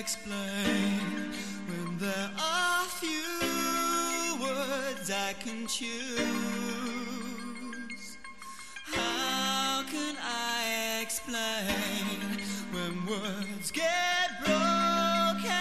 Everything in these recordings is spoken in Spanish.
explain when there are few words I can choose? How can I explain when words get broken?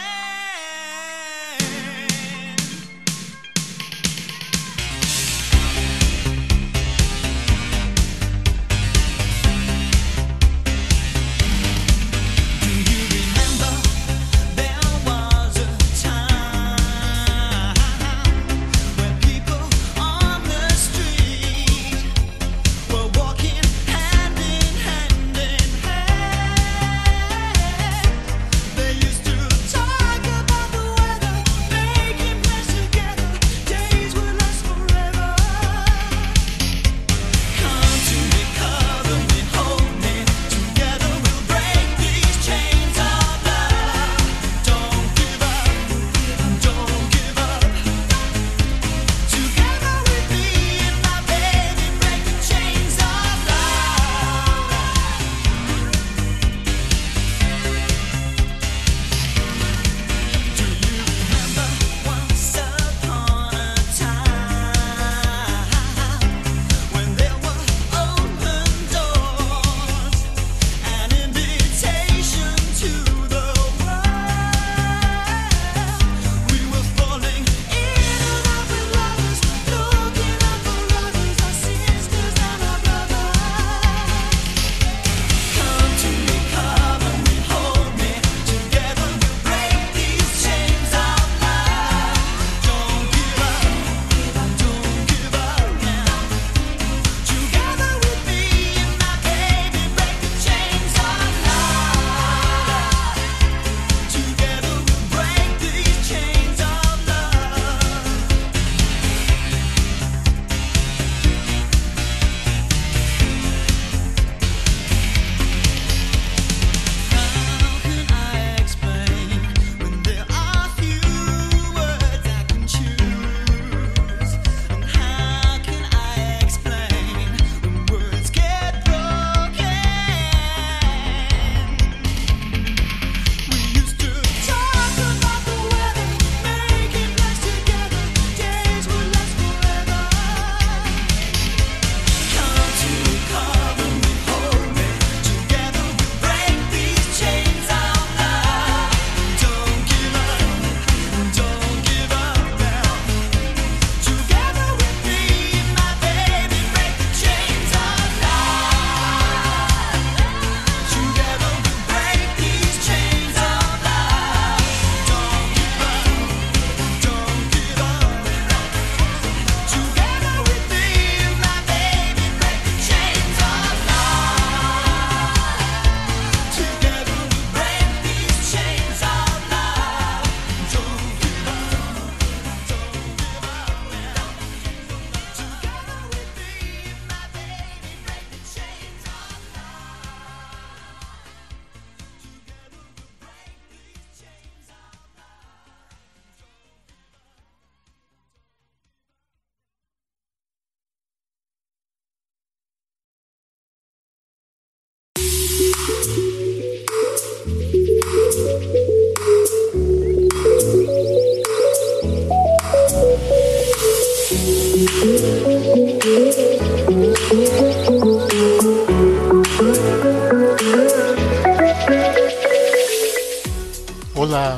Hola,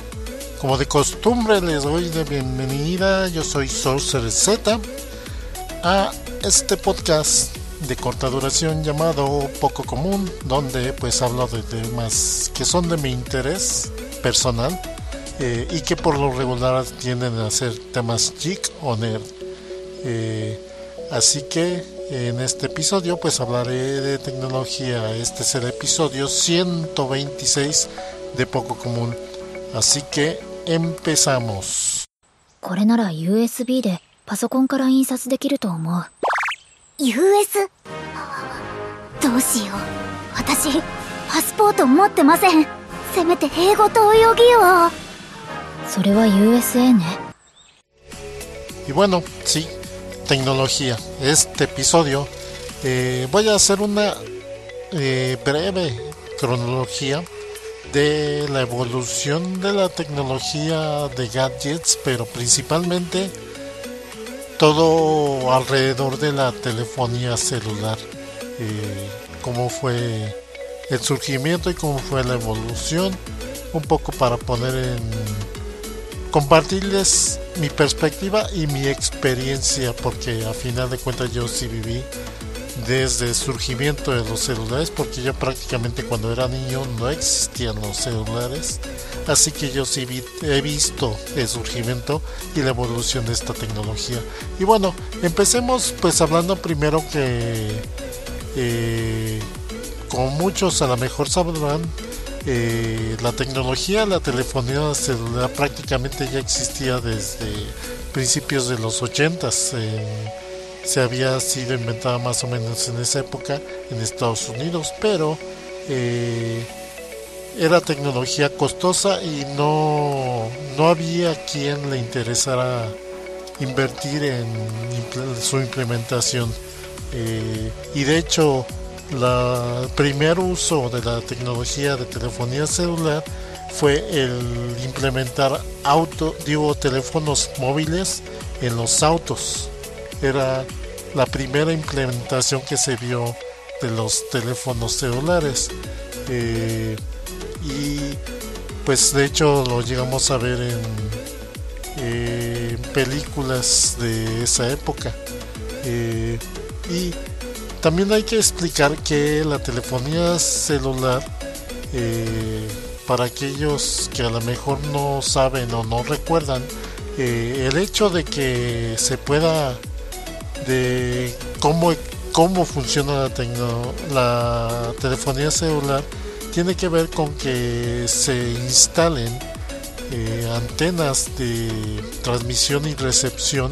como de costumbre les doy de bienvenida, yo soy Sorcerer Z, a este podcast de corta duración llamado Poco Común, donde pues hablo de temas que son de mi interés personal y que por lo regular tienden a ser temas geek o nerd. Así que en este episodio pues hablaré de tecnología. Este es el episodio 126 de Poco Común. Así que empezamos. これなら USB でパソコンから印刷できると思う。 US？ どうしよう。私パスポート持ってません。せめて英語と泳ぎを。 それは USA ね。 Y bueno, sí, tecnología. Este episodio voy a hacer una breve cronología de la evolución de la tecnología de gadgets, pero principalmente todo alrededor de la telefonía celular, cómo fue el surgimiento y cómo fue la evolución, un poco para compartirles mi perspectiva y mi experiencia, porque a final de cuentas yo sí viví desde el surgimiento de los celulares, porque yo prácticamente cuando era niño no existían los celulares, así que yo sí he visto el surgimiento y la evolución de esta tecnología. Y bueno, empecemos pues hablando primero que como muchos a lo mejor sabrán, la tecnología, la telefonía celular prácticamente ya existía desde principios de los 80s. Se había sido inventada más o menos en esa época en Estados Unidos, pero era tecnología costosa y no había quien le interesara invertir en su implementación. Y de hecho, el primer uso de la tecnología de telefonía celular fue el implementar teléfonos móviles en los autos. Era la primera implementación que se vio de los teléfonos celulares, y pues de hecho lo llegamos a ver en películas de esa época. Y también hay que explicar que la telefonía celular, para aquellos que a lo mejor no saben o no recuerdan, el hecho de que se pueda, de cómo funciona la telefonía celular, tiene que ver con que se instalen antenas de transmisión y recepción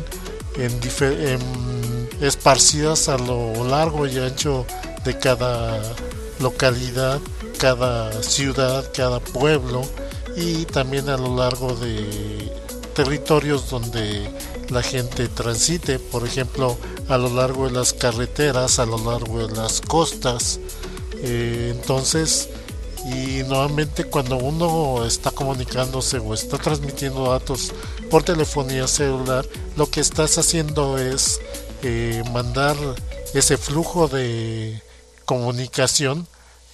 esparcidas a lo largo y ancho de cada localidad, cada ciudad, cada pueblo, y también a lo largo de territorios donde la gente transite, por ejemplo, a lo largo de las carreteras, a lo largo de las costas. Entonces, y nuevamente cuando uno está comunicándose o está transmitiendo datos por telefonía celular, lo que estás haciendo es mandar ese flujo de comunicación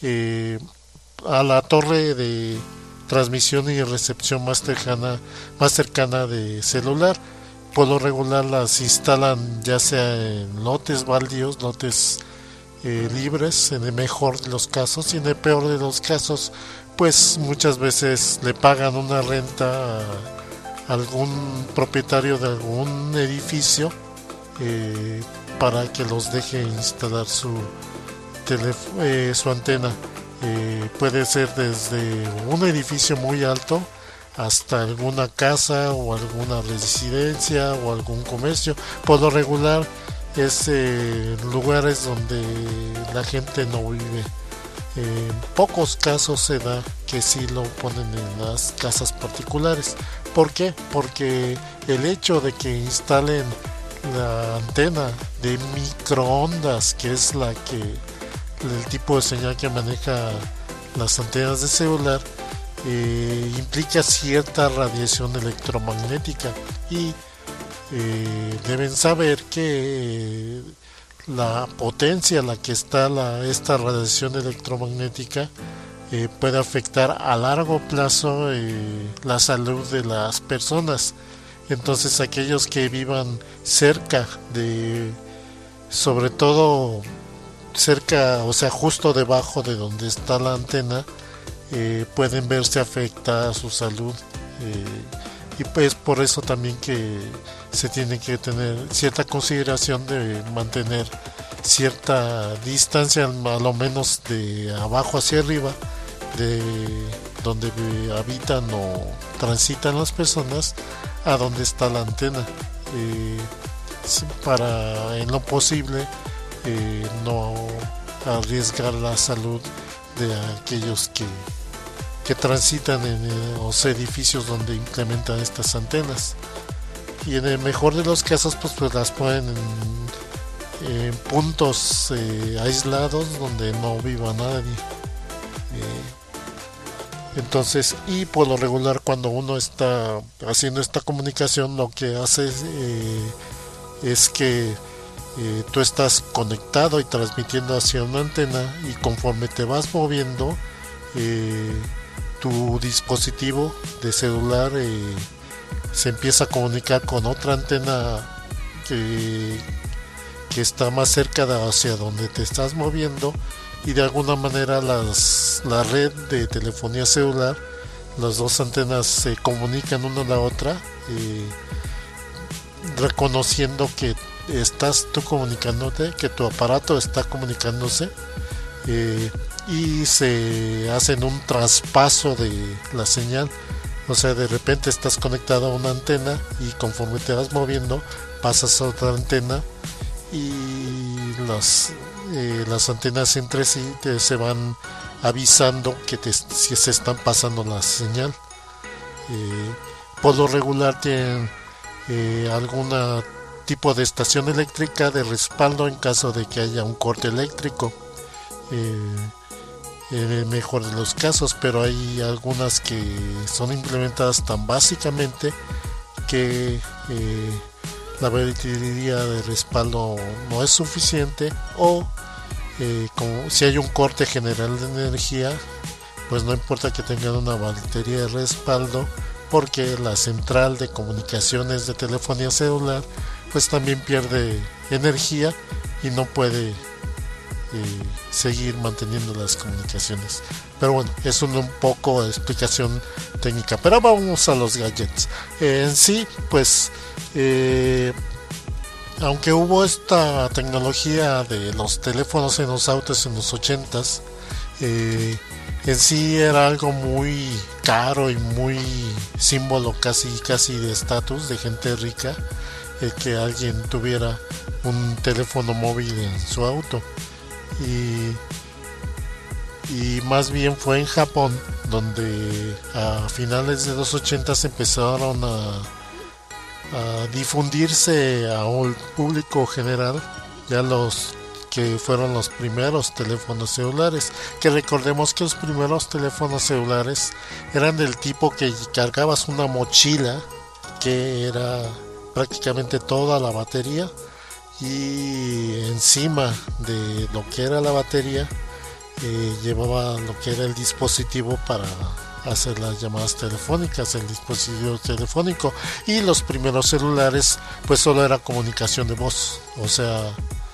a la torre de transmisión y recepción más cercana de celular. Por lo regular las instalan ya sea en lotes baldíos, lotes libres, en el mejor de los casos, y en el peor de los casos pues muchas veces le pagan una renta a algún propietario de algún edificio para que los deje instalar su antena. Puede ser desde un edificio muy alto hasta alguna casa o alguna residencia o algún comercio. Por lo regular es lugares donde la gente no vive. En pocos casos se da que sí lo ponen en las casas particulares. ¿Por qué? Porque el hecho de que instalen la antena de microondas, que es el tipo de señal que maneja las antenas de celular, implica cierta radiación electromagnética, y deben saber que la potencia a la que está esta radiación electromagnética puede afectar a largo plazo la salud de las personas. Entonces aquellos que vivan cerca sobre todo cerca, o sea, justo debajo de donde está la antena, pueden verse afectada su salud, y pues por eso también que se tiene que tener cierta consideración de mantener cierta distancia, a lo menos de abajo hacia arriba, de donde habitan o transitan las personas, a donde está la antena, para en lo posible no arriesgar la salud de aquellos que transitan en los edificios donde implementan estas antenas. Y en el mejor de los casos pues las ponen en puntos aislados donde no viva nadie. Entonces, y por lo regular cuando uno está haciendo esta comunicación, lo que hace es que tú estás conectado y transmitiendo hacia una antena, y conforme te vas moviendo, tu dispositivo de celular se empieza a comunicar con otra antena que está más cerca de hacia donde te estás moviendo, y de alguna manera la red de telefonía celular, las dos antenas se comunican una a la otra, reconociendo que estás tú comunicándote, que tu aparato está comunicándose, y se hacen un traspaso de la señal. O sea, de repente estás conectado a una antena y conforme te vas moviendo pasas a otra antena, y las antenas entre sí se van avisando que si se están pasando la señal. Por lo regular tienen algún tipo de estación eléctrica de respaldo en caso de que haya un corte eléctrico, en el mejor de los casos, pero hay algunas que son implementadas tan básicamente que la batería de respaldo no es suficiente, o como si hay un corte general de energía, pues no importa que tengan una batería de respaldo, porque la central de comunicaciones de telefonía celular pues también pierde energía y no puede seguir manteniendo las comunicaciones. Pero bueno, es un poco de explicación técnica, pero vamos a los gadgets. En sí, pues aunque hubo esta tecnología de los teléfonos en los autos en los 80s, en sí era algo muy caro y muy símbolo casi de estatus de gente rica, que alguien tuviera un teléfono móvil en su auto. Y más bien fue en Japón donde a finales de los 80s empezaron a difundirse a un público general ya los que fueron los primeros teléfonos celulares, que recordemos que los primeros teléfonos celulares eran del tipo que cargabas una mochila que era prácticamente toda la batería, y encima de lo que era la batería llevaba lo que era el dispositivo para hacer las llamadas telefónicas, el dispositivo telefónico. Y los primeros celulares pues solo era comunicación de voz, o sea,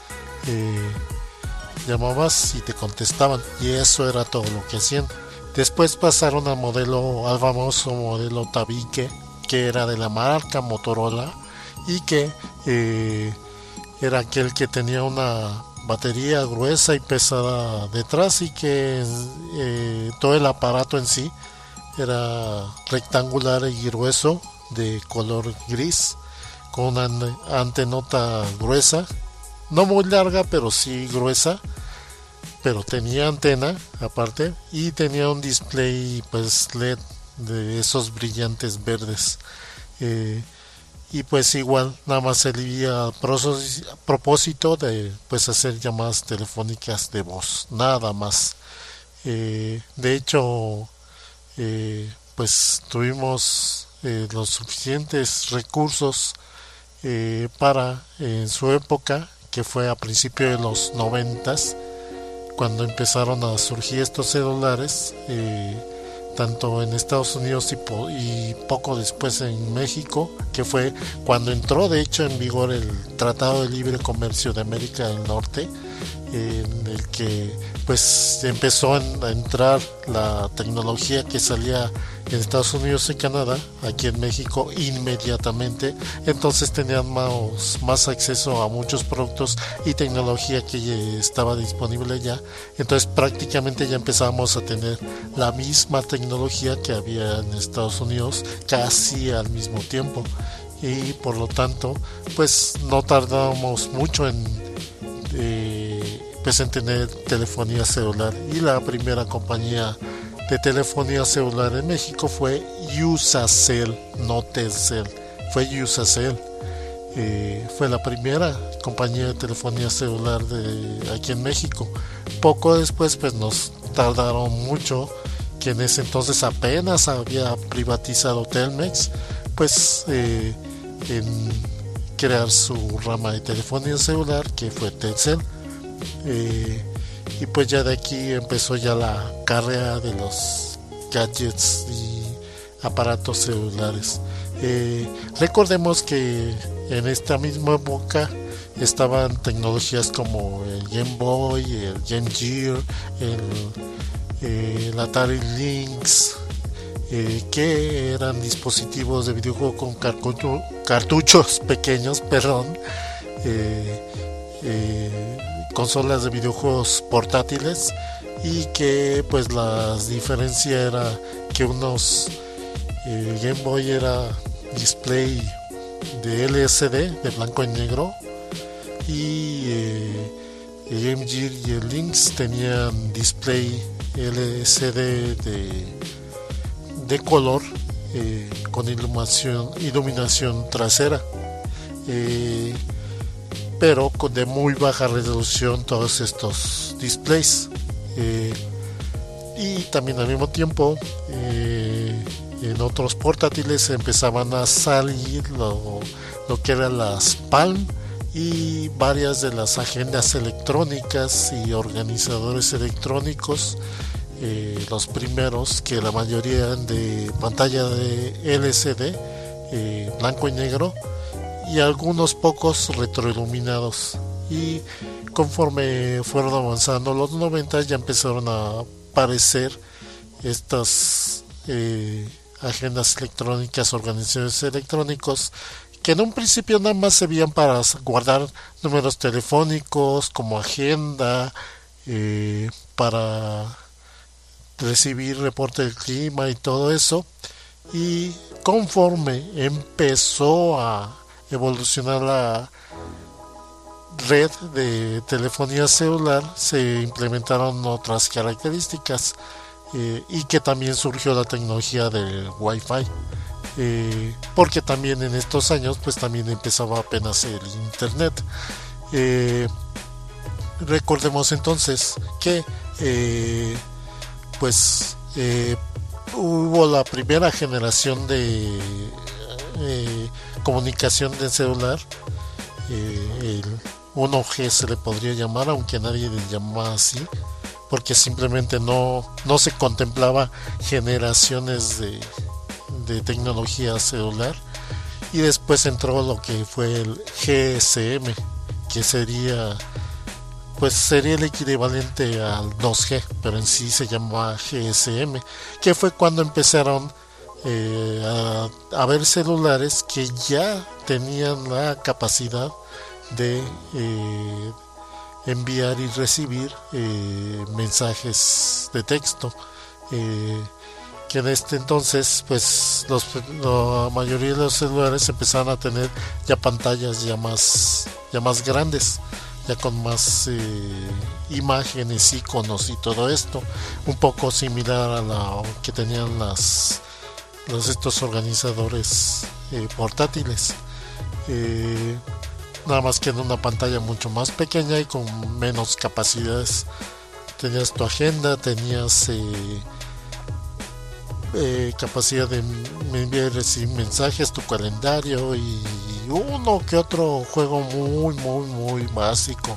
llamabas y te contestaban, y eso era todo lo que hacían. Después pasaron al famoso modelo Tabique, que era de la marca Motorola, y que era aquel que tenía una batería gruesa y pesada detrás, y que todo el aparato en sí era rectangular y grueso, de color gris, con una antenota gruesa, no muy larga pero sí gruesa, pero tenía antena aparte, y tenía un display pues LED de esos brillantes verdes, y pues igual nada más servía a propósito de pues hacer llamadas telefónicas de voz, nada más. De hecho, pues tuvimos los suficientes recursos para, en su época, que fue a principios de los 90s, cuando empezaron a surgir estos celulares, tanto en Estados Unidos y poco después en México, que fue cuando entró de hecho en vigor el Tratado de Libre Comercio de América del Norte, en el que pues empezó a entrar la tecnología que salía en Estados Unidos y Canadá, aquí en México inmediatamente. Entonces teníamos más acceso a muchos productos y tecnología que estaba disponible ya. Entonces prácticamente ya empezábamos a tener la misma tecnología que había en Estados Unidos casi al mismo tiempo, y por lo tanto pues no tardábamos mucho en tener telefonía celular. Y la primera compañía de telefonía celular en México fue Usacell, no Telcel, fue Usacell. Fue la primera compañía de telefonía celular de aquí en México. Poco después pues nos tardaron mucho que en ese entonces apenas había privatizado Telmex, pues en crear su rama de telefonía celular, que fue Telcel. Y pues ya de aquí empezó ya la carrera de los gadgets y aparatos celulares. Recordemos que en esta misma época estaban tecnologías como el Game Boy, el Game Gear, el Atari Lynx, que eran dispositivos de videojuego con cartuchos pequeños, consolas de videojuegos portátiles, y que pues la diferencia era que unos Game Boy era display de LCD de blanco y negro, y el Game Gear y el Lynx tenían display LCD de color, con iluminación trasera, pero de muy baja resolución todos estos displays. Y también al mismo tiempo en otros portátiles empezaban a salir lo que eran las Palm y varias de las agendas electrónicas y organizadores electrónicos, los primeros, que la mayoría eran de pantalla de LCD, blanco y negro, y algunos pocos retroiluminados. Y conforme fueron avanzando los 90, ya empezaron a aparecer estas agendas electrónicas, organizaciones electrónicos, que en un principio nada más servían para guardar números telefónicos como agenda, para recibir reporte del clima y todo eso. Y conforme empezó a evolucionar la red de telefonía celular, se implementaron otras características, y que también surgió la tecnología del Wi-Fi, porque también en estos años pues también empezaba apenas el internet. Recordemos entonces que hubo la primera generación de comunicación de celular, el 1G se le podría llamar, aunque nadie le llamaba así, porque simplemente no se contemplaba generaciones de tecnología celular. Y después entró lo que fue el GSM, que sería el equivalente al 2G, pero en sí se llamaba GSM, que fue cuando empezaron a haber celulares que ya tenían la capacidad de enviar y recibir mensajes de texto, que en este entonces pues la mayoría de los celulares empezaron a tener ya pantallas ya más grandes, ya con más imágenes, iconos y todo esto, un poco similar a la que tenían estos organizadores portátiles, nada más que en una pantalla mucho más pequeña y con menos capacidades. Tenías tu agenda, tenías capacidad de enviar y recibir mensajes, tu calendario y uno que otro juego muy básico.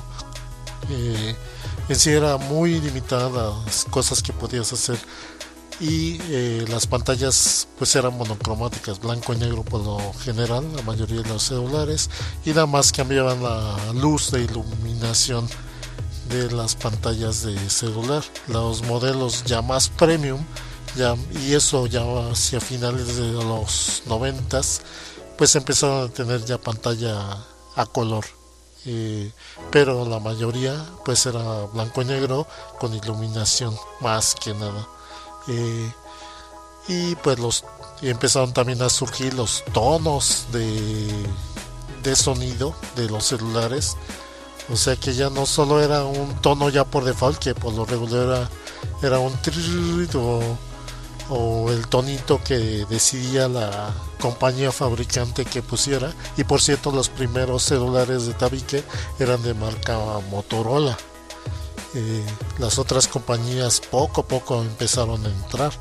En sí era muy limitada las cosas que podías hacer, y las pantallas pues eran monocromáticas, blanco y negro por lo general, la mayoría de los celulares, y nada más cambiaban la luz de iluminación de las pantallas de celular. Los modelos ya más premium, y eso ya hacia finales de los 90s, pues empezaron a tener ya pantalla a color, pero la mayoría pues era blanco y negro con iluminación más que nada. Y pues empezaron también a surgir los tonos de sonido de los celulares, o sea que ya no solo era un tono ya por default, que por lo regular era un trrr o el tonito que decidía la compañía fabricante que pusiera. Y por cierto, los primeros celulares de tabique eran de marca Motorola, las otras compañías poco a poco empezaron a entrar.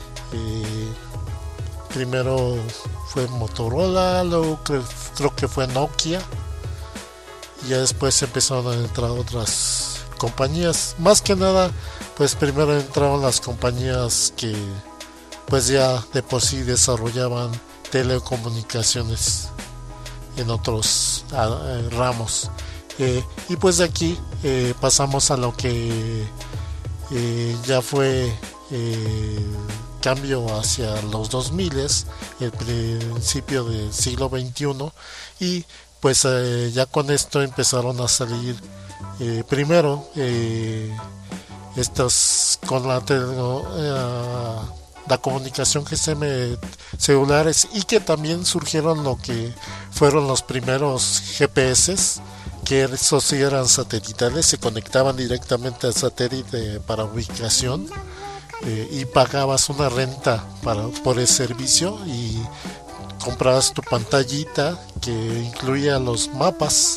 Primero fue Motorola, luego creo que fue Nokia, y ya después empezaron a entrar otras compañías. Más que nada, pues primero entraron las compañías que pues ya de por sí desarrollaban telecomunicaciones en otros ramos, y pues de aquí pasamos a lo que ya fue cambio hacia los 2000, el principio del siglo XXI, y pues ya con esto empezaron a salir primero estos con la comunicación GSM celulares, y que también surgieron lo que fueron los primeros GPS, que esos sí eran satelitales, se conectaban directamente al satélite para ubicación, y pagabas una renta por el servicio y comprabas tu pantallita que incluía los mapas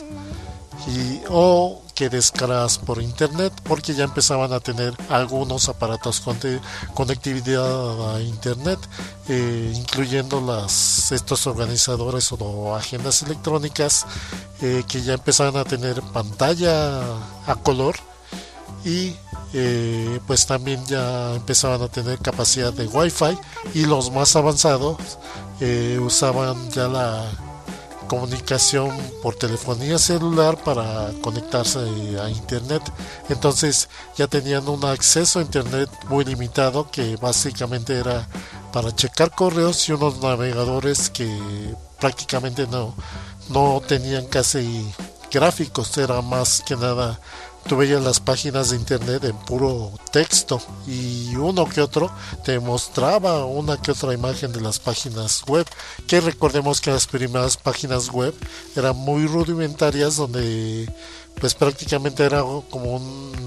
o que descargas por internet, porque ya empezaban a tener algunos aparatos con conectividad a internet, incluyendo estos organizadores o agendas electrónicas, que ya empezaban a tener pantalla a color, y pues también ya empezaban a tener capacidad de Wi-Fi, y los más avanzados usaban ya la comunicación por telefonía celular para conectarse a internet. Entonces ya tenían un acceso a internet muy limitado, que básicamente era para checar correos, y unos navegadores que prácticamente no tenían casi gráficos, era más que nada tú veías las páginas de internet en puro texto, y uno que otro te mostraba una que otra imagen de las páginas web, que recordemos que las primeras páginas web eran muy rudimentarias, donde pues prácticamente era como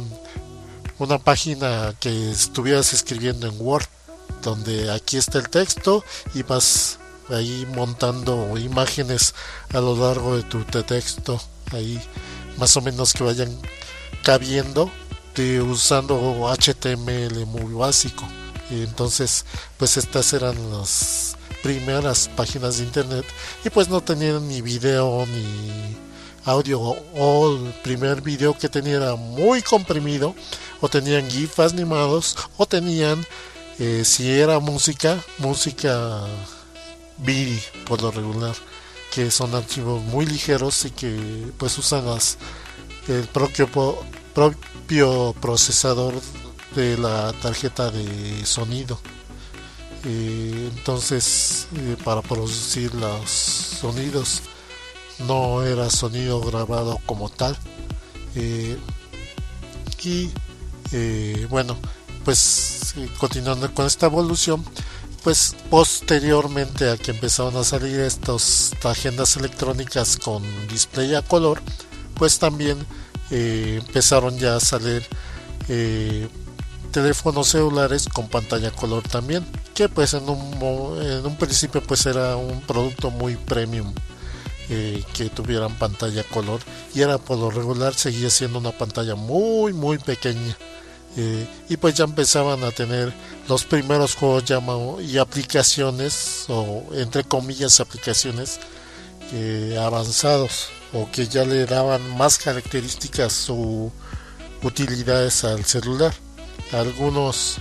una página que estuvieras escribiendo en Word, donde aquí está el texto y vas ahí montando imágenes a lo largo de tu texto, ahí más o menos que vayan cabiendo, usando HTML muy básico. Y entonces pues estas eran las primeras páginas de internet, y pues no tenían ni video ni audio, o el primer video que tenía era muy comprimido, o tenían GIF animados, o tenían si era música MIDI por lo regular, que son archivos muy ligeros y que pues usan el propio procesador de la tarjeta de sonido. Entonces para producir los sonidos, no era sonido grabado como tal. Bueno, pues continuando con esta evolución, pues posteriormente a que empezaron a salir estas agendas electrónicas con display a color, pues también empezaron ya a salir teléfonos celulares con pantalla color también, que pues en un principio pues era un producto muy premium, que tuvieran pantalla color, y era por lo regular seguía siendo una pantalla muy muy pequeña, y pues ya empezaban a tener los primeros juegos y aplicaciones, o entre comillas aplicaciones avanzados, o que ya le daban más características o utilidades al celular. Algunos,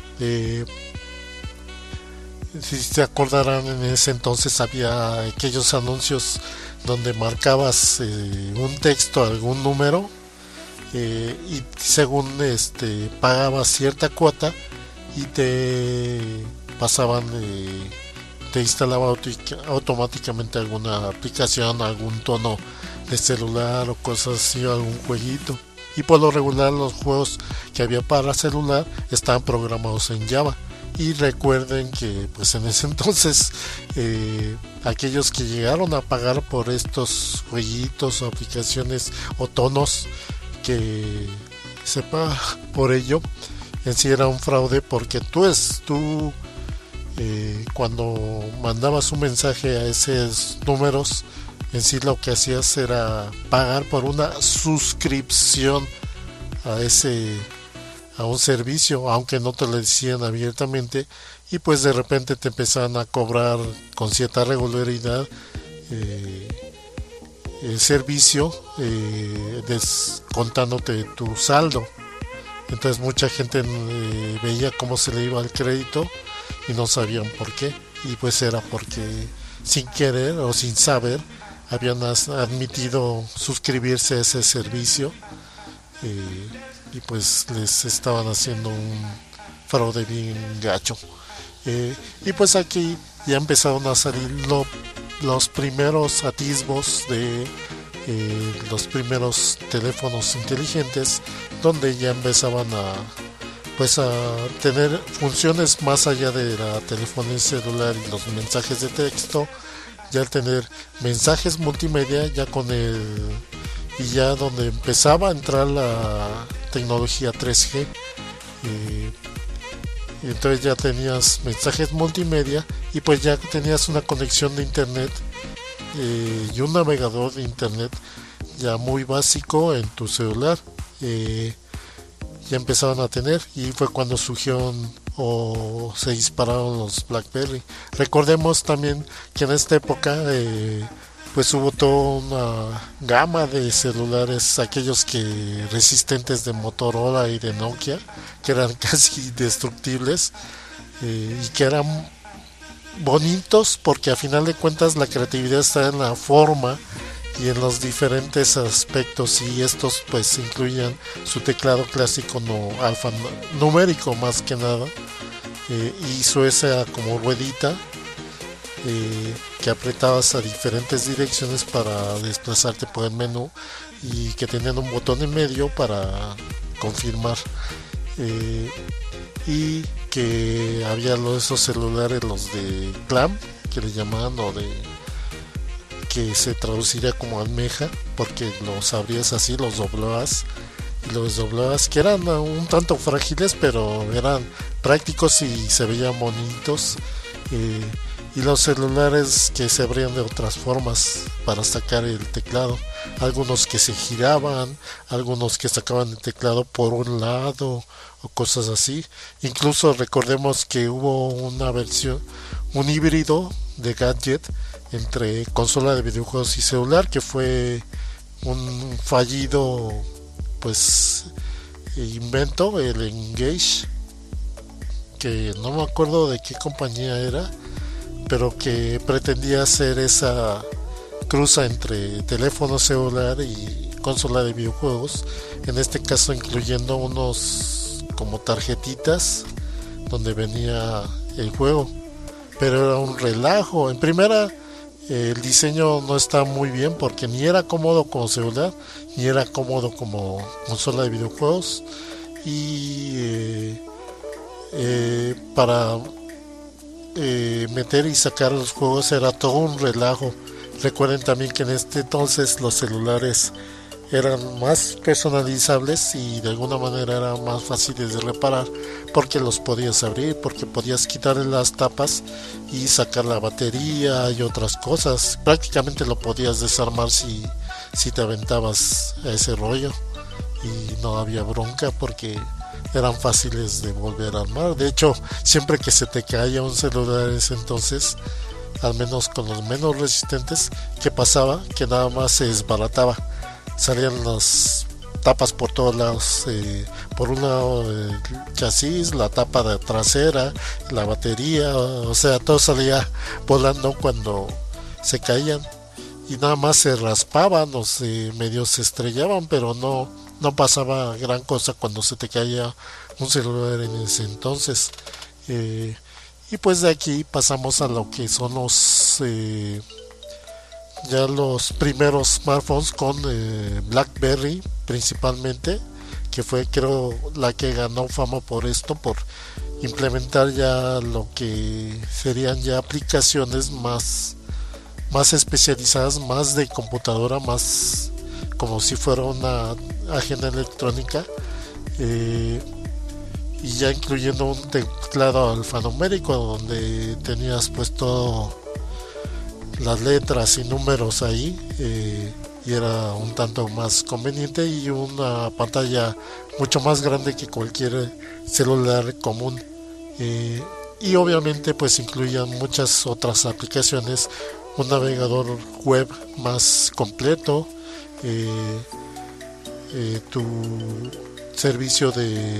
si se acordarán, en ese entonces había aquellos anuncios donde marcabas un texto, algún número, y según pagabas cierta cuota y te pasaban, te instalaba automáticamente alguna aplicación, algún tono de celular o cosas así, algún jueguito. Y por lo regular los juegos que había para celular estaban programados en Java. Y recuerden que pues en ese entonces aquellos que llegaron a pagar por estos jueguitos o aplicaciones o tonos que se paga por ello, en sí era un fraude, porque tú cuando mandabas un mensaje a esos números, en sí lo que hacías era pagar por una suscripción a ese a un servicio, aunque no te lo decían abiertamente, y pues de repente te empezaban a cobrar con cierta regularidad el servicio, descontándote tu saldo. Entonces mucha gente veía cómo se le iba el crédito y no sabían por qué, y pues era porque sin querer o sin saber habían admitido suscribirse a ese servicio, y pues les estaban haciendo un fraude bien gacho. Y pues aquí ya empezaron a salir los primeros atisbos de los primeros teléfonos inteligentes, donde ya empezaban a tener funciones más allá de la telefonía celular y los mensajes de texto, ya tener mensajes multimedia, ya con y ya donde empezaba a entrar la tecnología 3G. Entonces ya tenías mensajes multimedia y pues ya tenías una conexión de internet y un navegador de internet ya muy básico en tu celular. Ya empezaban a tener, y fue cuando surgieron o se dispararon los BlackBerry. Recordemos también que en esta época pues hubo toda una gama de celulares, aquellos que resistentes de Motorola y de Nokia, que eran casi indestructibles, y que eran bonitos porque a final de cuentas la creatividad está en la forma y en los diferentes aspectos, y estos pues incluían su teclado clásico alfanumérico más que nada, hizo esa como ruedita que apretabas a diferentes direcciones para desplazarte por el menú, y que tenían un botón en medio para confirmar, y que había esos celulares, los de clam, que le llamaban, o que se traduciría como almeja, porque los abrías así, los doblabas y los doblabas, que eran un tanto frágiles, pero eran prácticos y se veían bonitos. Y los celulares que se abrían de otras formas para sacar el teclado, algunos que se giraban, algunos que sacaban el teclado por un lado o cosas así. Incluso recordemos que hubo una versión, un híbrido de gadget entre consola de videojuegos y celular, que fue un fallido pues invento, el Engage, que no me acuerdo de qué compañía era, pero que pretendía hacer esa cruza entre teléfono celular y consola de videojuegos, en este caso incluyendo unos como tarjetitas donde venía el juego, pero era un relajo. En primera, el diseño no está muy bien porque ni era cómodo como celular ni era cómodo como consola de videojuegos, y para meter y sacar los juegos era todo un relajo. Recuerden también que en este entonces los celulares eran más personalizables y de alguna manera eran más fáciles de reparar, porque los podías abrir, porque podías quitarle las tapas y sacar la batería y otras cosas. Prácticamente lo podías desarmar si te aventabas a ese rollo, y no había bronca porque eran fáciles de volver a armar. De hecho, siempre que se te caía un celular en ese entonces, al menos con los menos resistentes, ¿qué pasaba? Que nada más se desbarataba, salían las tapas por todos lados, por un lado el chasis, la tapa de trasera, la batería, o sea, todo salía volando cuando se caían, y nada más se raspaban o medio se estrellaban, pero no pasaba gran cosa cuando se te caía un celular en ese entonces. Y pues de aquí pasamos a lo que son ya los primeros smartphones con BlackBerry principalmente, que fue, creo, la que ganó fama por esto, por implementar ya lo que serían ya aplicaciones más especializadas, más de computadora, más como si fuera una agenda electrónica, y ya incluyendo un teclado alfanumérico donde tenías puesto las letras y números ahí, y era un tanto más conveniente, y una pantalla mucho más grande que cualquier celular común. Y obviamente pues incluían muchas otras aplicaciones, un navegador web más completo, tu servicio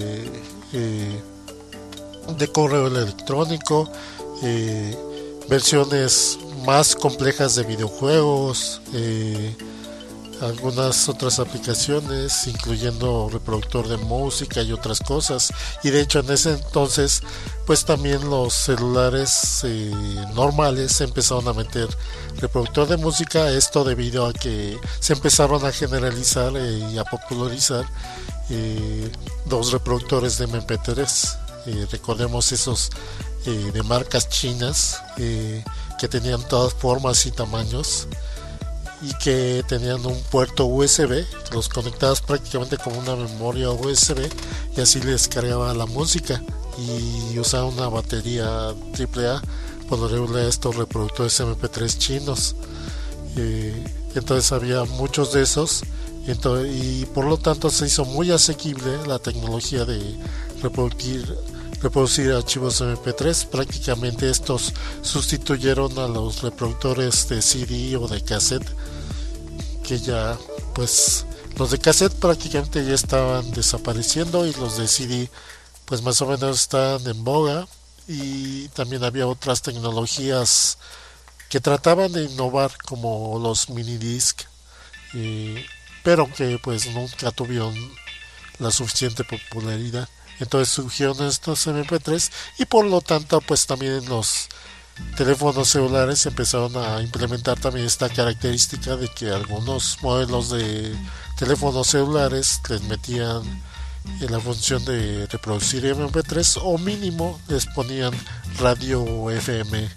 de correo electrónico, versiones más complejas de videojuegos, algunas otras aplicaciones, incluyendo reproductor de música y otras cosas. Y de hecho en ese entonces pues también los celulares normales empezaron a meter reproductor de música, esto debido a que se empezaron a generalizar y a popularizar los reproductores de MP3. Recordemos esos de marcas chinas, que tenían todas formas y tamaños, y que tenían un puerto USB, los conectabas prácticamente como una memoria USB, y así les cargaba la música, y usaba una batería AAA por lo regular estos reproductores MP3 chinos. Entonces había muchos de esos, y por lo tanto se hizo muy asequible la tecnología de reproducir archivos MP3. Prácticamente estos sustituyeron a los reproductores de CD o de cassette, que ya pues los de cassette prácticamente ya estaban desapareciendo, y los de CD pues más o menos estaban en boga. Y también había otras tecnologías que trataban de innovar, como los minidisc, pero que pues nunca tuvieron la suficiente popularidad. Entonces surgieron estos MP3, y por lo tanto pues también los teléfonos celulares empezaron a implementar también esta característica de que algunos modelos de teléfonos celulares les metían la función de reproducir MP3, o mínimo les ponían radio FM.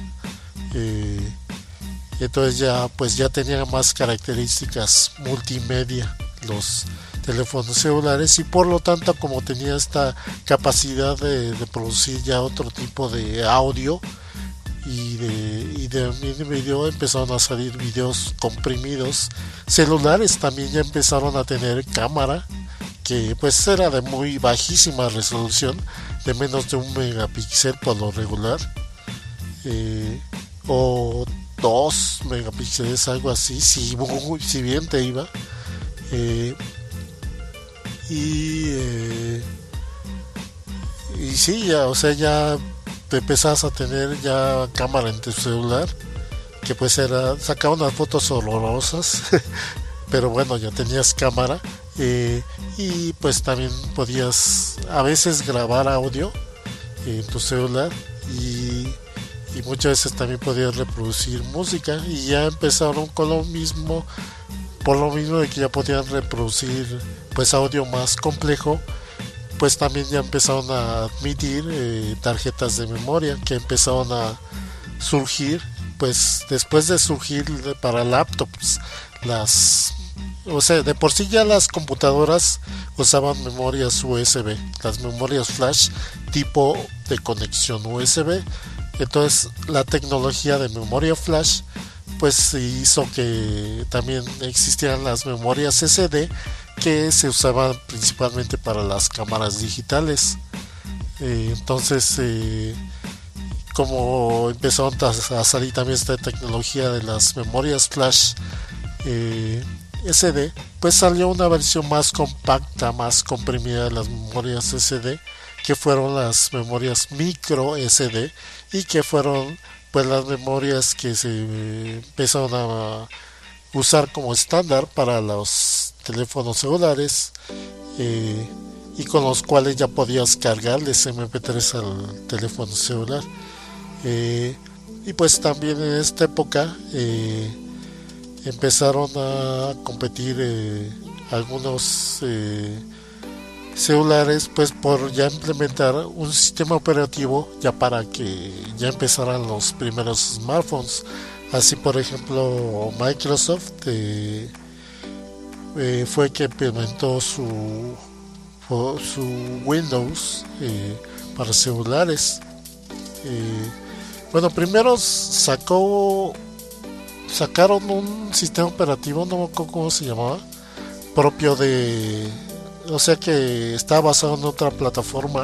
Entonces ya tenían más características multimedia los teléfonos celulares, y por lo tanto, como tenía esta capacidad de producir ya otro tipo de audio y de video, empezaron a salir videos comprimidos. Celulares también ya empezaron a tener cámara, que pues era de muy bajísima resolución, de menos de 1 megapíxel por lo regular, o 2 megapíxeles, algo así, si bien te iba. Y sí, ya, o sea, ya te empezabas a tener ya cámara en tu celular, que pues sacaba unas fotos horrorosas, pero bueno, ya tenías cámara. Y pues también podías a veces grabar audio en tu celular, y muchas veces también podías reproducir música, y ya empezaron con lo mismo, por lo mismo de que ya podían reproducir pues audio más complejo. Pues también ya empezaron a admitir tarjetas de memoria, que empezaron a surgir pues después de surgir para laptops. O sea, de por sí ya las computadoras usaban memorias USB, las memorias flash tipo de conexión USB. Entonces la tecnología de memoria flash pues hizo que también existieran las memorias SD, que se usaban principalmente para las cámaras digitales. Entonces como empezaron a salir también esta tecnología de las memorias flash SD, pues salió una versión más compacta, más comprimida de las memorias SD, que fueron las memorias micro SD, y que fueron pues las memorias que se empezaron a usar como estándar para los teléfonos celulares, y con los cuales ya podías cargarles MP3 al teléfono celular. Y pues también en esta época empezaron a competir algunos celulares pues por ya implementar un sistema operativo ya para que ya empezaran los primeros smartphones. Así, por ejemplo, Microsoft fue que implementó su Windows para celulares. Bueno, primero sacó sacaron un sistema operativo, no me acuerdo cómo se llamaba, propio de, o sea que estaba basado en otra plataforma,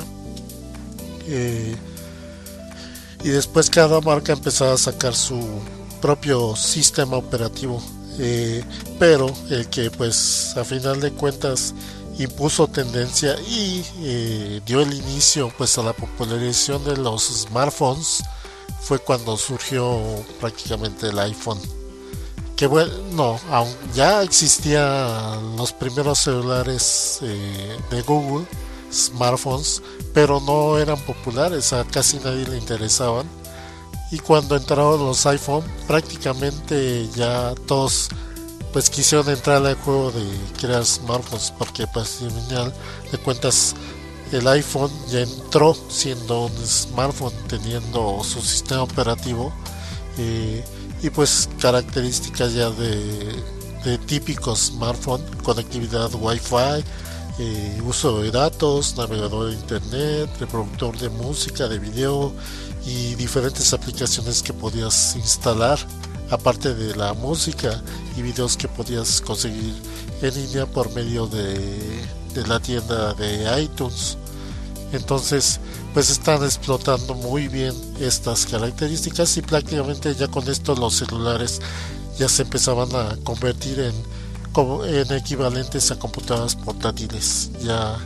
y después cada marca empezaba a sacar su propio sistema operativo, pero el que pues a final de cuentas impuso tendencia y dio el inicio pues a la popularización de los smartphones fue cuando surgió prácticamente el iPhone. Que bueno, ya existían los primeros celulares de Google, smartphones, pero no eran populares, a casi nadie le interesaban. Y cuando entraron los iPhone, prácticamente ya todos pues quisieron entrar al juego de crear smartphones, porque pues al final de cuentas el iPhone ya entró siendo un smartphone, teniendo su sistema operativo y pues características ya de típico smartphone, conectividad Wi-Fi, uso de datos, navegador de internet, reproductor de música, de video y diferentes aplicaciones que podías instalar, aparte de la música y videos que podías conseguir en línea por medio de la tienda de iTunes. Entonces pues están explotando muy bien estas características y prácticamente ya con esto los celulares ya se empezaban a convertir en equivalentes a computadoras portátiles ya,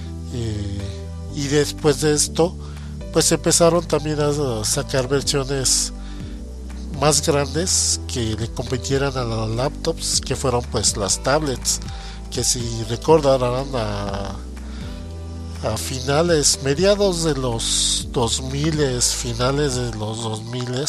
y después de esto pues empezaron también a sacar versiones más grandes que le competieran a las laptops, que fueron pues las tablets, que si recordarán a finales, mediados de los 2000, finales de los 2000,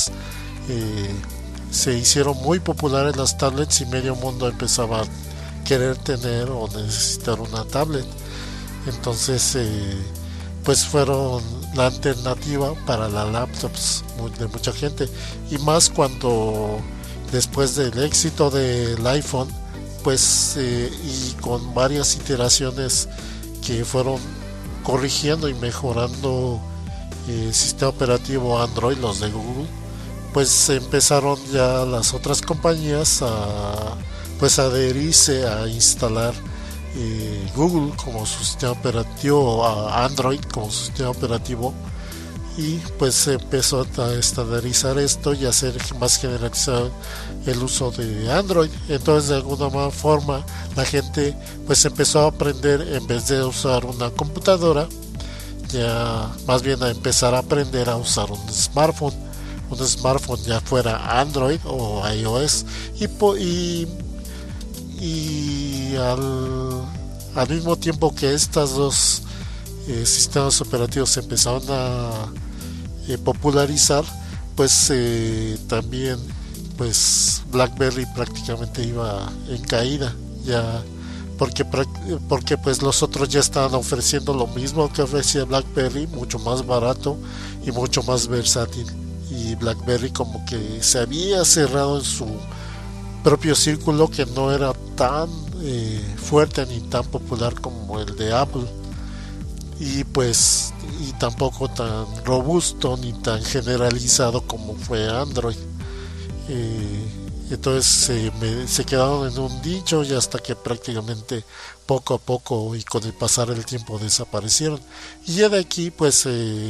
se hicieron muy populares las tablets y medio mundo empezaba a querer tener o necesitar una tablet. Entonces pues fueron la alternativa para las laptops de mucha gente, y más cuando después del éxito del iPhone pues y con varias iteraciones que fueron corrigiendo y mejorando el sistema operativo Android, los de Google, pues empezaron ya las otras compañías a pues adherirse a instalar Google como su sistema operativo, a Android como su sistema operativo, y pues se empezó a estandarizar esto y a hacer más generalizado el uso de Android. Entonces de alguna forma la gente pues empezó a aprender, en vez de usar una computadora, ya más bien a empezar a aprender a usar un smartphone, ya fuera Android o iOS, y al mismo tiempo que estas dos sistemas operativos se empezaron a popularizar, pues también pues BlackBerry prácticamente iba en caída ya, porque pues los otros ya estaban ofreciendo lo mismo que ofrecía BlackBerry, mucho más barato y mucho más versátil, y BlackBerry como que se había cerrado en su propio círculo, que no era tan fuerte ni tan popular como el de Apple, y pues y tampoco tan robusto ni tan generalizado como fue Android. Entonces se quedaron en un nicho, y hasta que prácticamente poco a poco y con el pasar del tiempo desaparecieron, y ya de aquí pues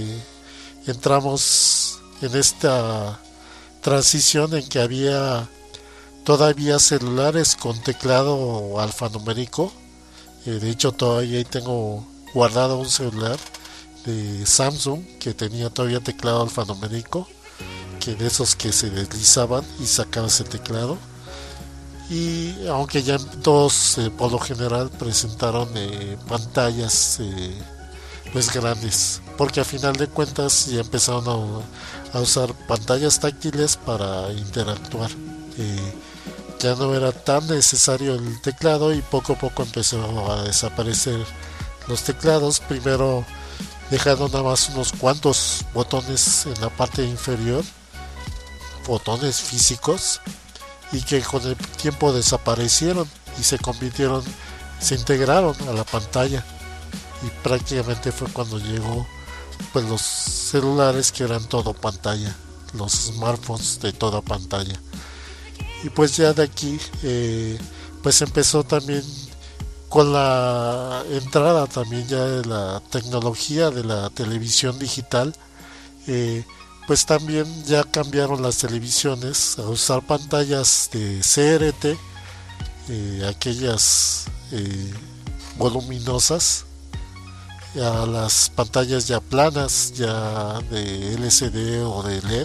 entramos en esta transición en que había todavía celulares con teclado alfanumérico. De hecho todavía tengo guardado un celular de Samsung que tenía todavía teclado alfanumérico, que de esos que se deslizaban y sacabas el teclado, y aunque ya todos por lo general presentaron pantallas pues grandes, porque a final de cuentas ya empezaron a usar pantallas táctiles para interactuar. Ya no era tan necesario el teclado, y poco a poco empezó a desaparecer los teclados, primero dejando nada más unos cuantos botones en la parte inferior, botones físicos, y que con el tiempo desaparecieron y se integraron a la pantalla, y prácticamente fue cuando llegó pues los celulares que eran todo pantalla, los smartphones de toda pantalla. Y pues ya de aquí pues empezó también con la entrada también ya de la tecnología de la televisión digital. Pues también ya cambiaron las televisiones a usar pantallas de CRT, aquellas voluminosas, a las pantallas ya planas, ya de LCD o de LED,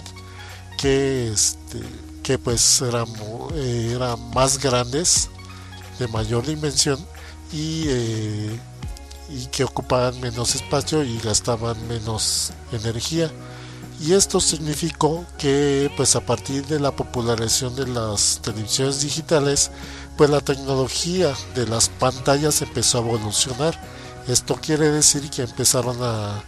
que pues eran más grandes, de mayor dimensión, y que ocupaban menos espacio y gastaban menos energía. Y esto significó que pues a partir de la popularización de las televisiones digitales, pues la tecnología de las pantallas empezó a evolucionar. Esto quiere decir que empezaron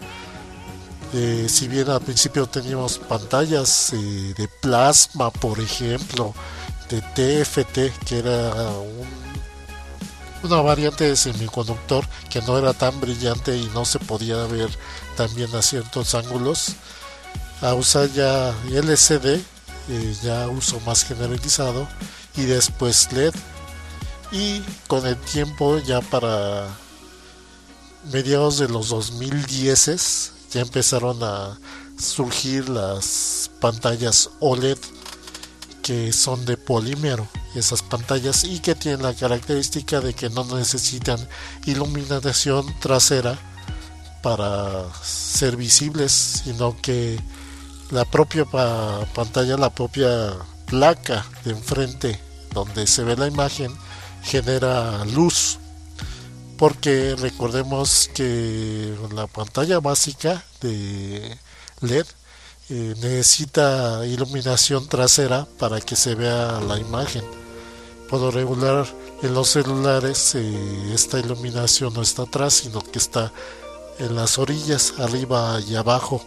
si bien al principio teníamos pantallas de plasma, por ejemplo, de TFT, que era una variante de semiconductor que no era tan brillante y no se podía ver tan bien a ciertos ángulos, a usar ya LCD, ya uso más generalizado, y después LED. Y con el tiempo, ya para mediados de los 2010 ya empezaron a surgir las pantallas OLED, que son de polímero, esas pantallas, y que tienen la característica de que no necesitan iluminación trasera para ser visibles, sino que la propia pantalla, la propia placa de enfrente donde se ve la imagen, genera luz, porque recordemos que la pantalla básica de LED necesita iluminación trasera para que se vea la imagen. Por lo regular en los celulares esta iluminación no está atrás, sino que está en las orillas, arriba y abajo.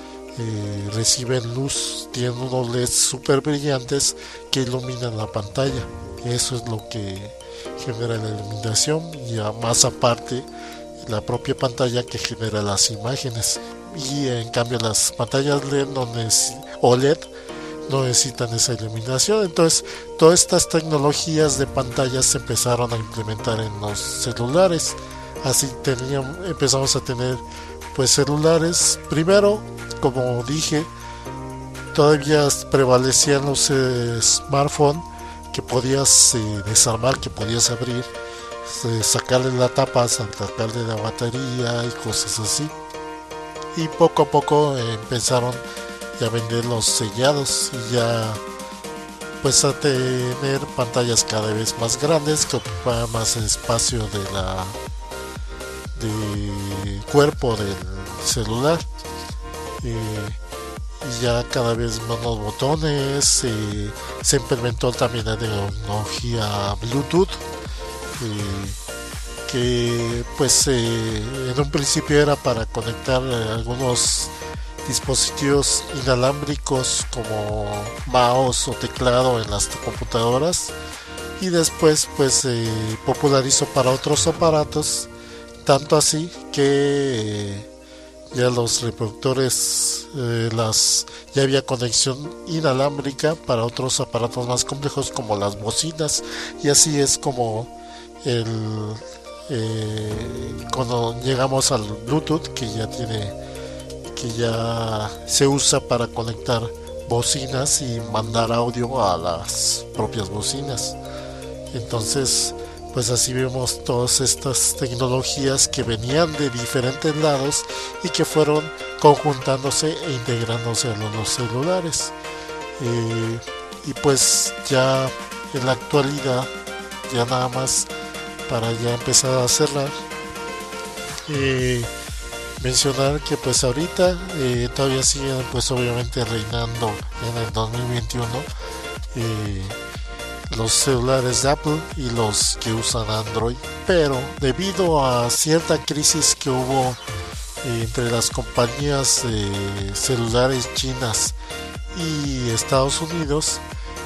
Reciben luz, tienen unos LEDs super brillantes que iluminan la pantalla. Eso es lo que genera la iluminación, y más aparte la propia pantalla que genera las imágenes. Y en cambio las pantallas LED OLED no necesitan esa iluminación. Entonces todas estas tecnologías de pantallas se empezaron a implementar en los celulares. Así empezamos a tener pues celulares. Primero, como dije, todavía prevalecían los smartphones, que podías desarmar, que podías abrir, sacarle la tapa, sacarle la batería y cosas así. Y poco a poco empezaron a vender los sellados, y ya pues a tener pantallas cada vez más grandes que ocupaban más espacio del cuerpo del celular. Y ya cada vez menos botones. Se implementó también la tecnología Bluetooth, que pues en un principio era para conectar algunos dispositivos inalámbricos como mouse o teclado en las computadoras, y después pues se popularizó para otros aparatos, tanto así que ya los reproductores, ya había conexión inalámbrica para otros aparatos más complejos como las bocinas. Y así es como cuando llegamos al Bluetooth, que ya se usa para conectar bocinas y mandar audio a las propias bocinas. Entonces pues así vemos todas estas tecnologías que venían de diferentes lados y que fueron conjuntándose e integrándose en los celulares. Y pues ya en la actualidad, ya nada más para ya empezar a cerrar, mencionar que pues ahorita todavía siguen pues obviamente reinando en el 2021 los celulares de Apple y los que usan Android, pero debido a cierta crisis que hubo entre las compañías de celulares chinas y Estados Unidos,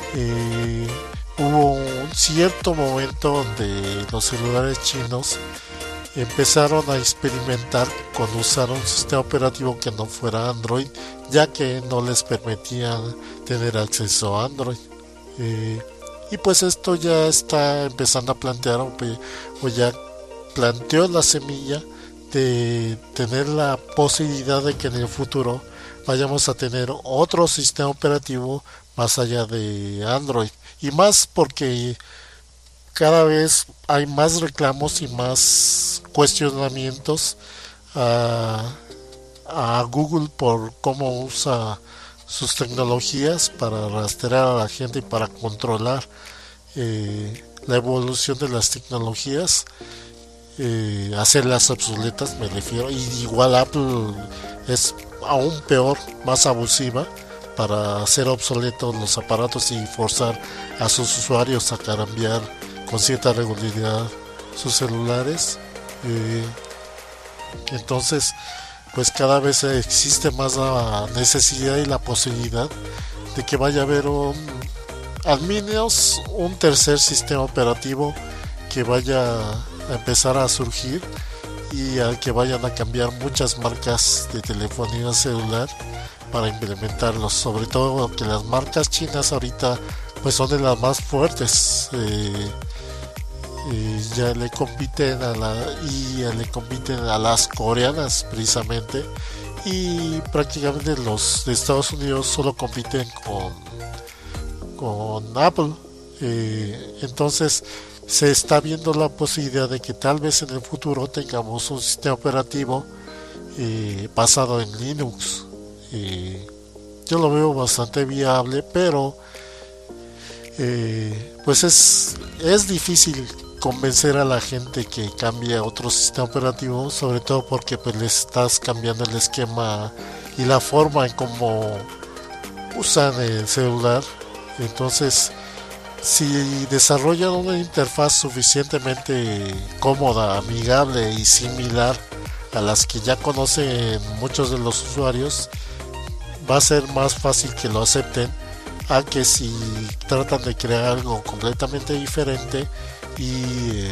hubo un cierto momento donde los celulares chinos empezaron a experimentar con usar un sistema operativo que no fuera Android, ya que no les permitían tener acceso a Android. y pues esto ya está empezando a plantear o ya planteó la semilla de tener la posibilidad de que en el futuro vayamos a tener otro sistema operativo más allá de Android, y más porque cada vez hay más reclamos y más cuestionamientos a Google por cómo usa sus tecnologías para rastrear a la gente y para controlar la evolución de las tecnologías, hacerlas obsoletas, me refiero. Y igual Apple es aún peor, más abusiva para hacer obsoletos los aparatos y forzar a sus usuarios a cambiar con cierta regularidad sus celulares. Entonces, pues cada vez existe más la necesidad y la posibilidad de que vaya a haber al menos un tercer sistema operativo que vaya a empezar a surgir, y al que vayan a cambiar muchas marcas de telefonía celular para implementarlos, sobre todo que las marcas chinas ahorita pues son de las más fuertes. Ya le compiten le compiten a las coreanas precisamente, y prácticamente los de Estados Unidos solo compiten con Apple. Entonces se está viendo la posibilidad de que tal vez en el futuro tengamos un sistema operativo basado en Linux. Yo lo veo bastante viable, pero pues es difícil convencer a la gente que cambie a otro sistema operativo, sobre todo porque pues le estás cambiando el esquema y la forma en cómo usan el celular. Entonces, si desarrollan una interfaz suficientemente cómoda, amigable y similar a las que ya conocen muchos de los usuarios, va a ser más fácil que lo acepten a que si tratan de crear algo completamente diferente y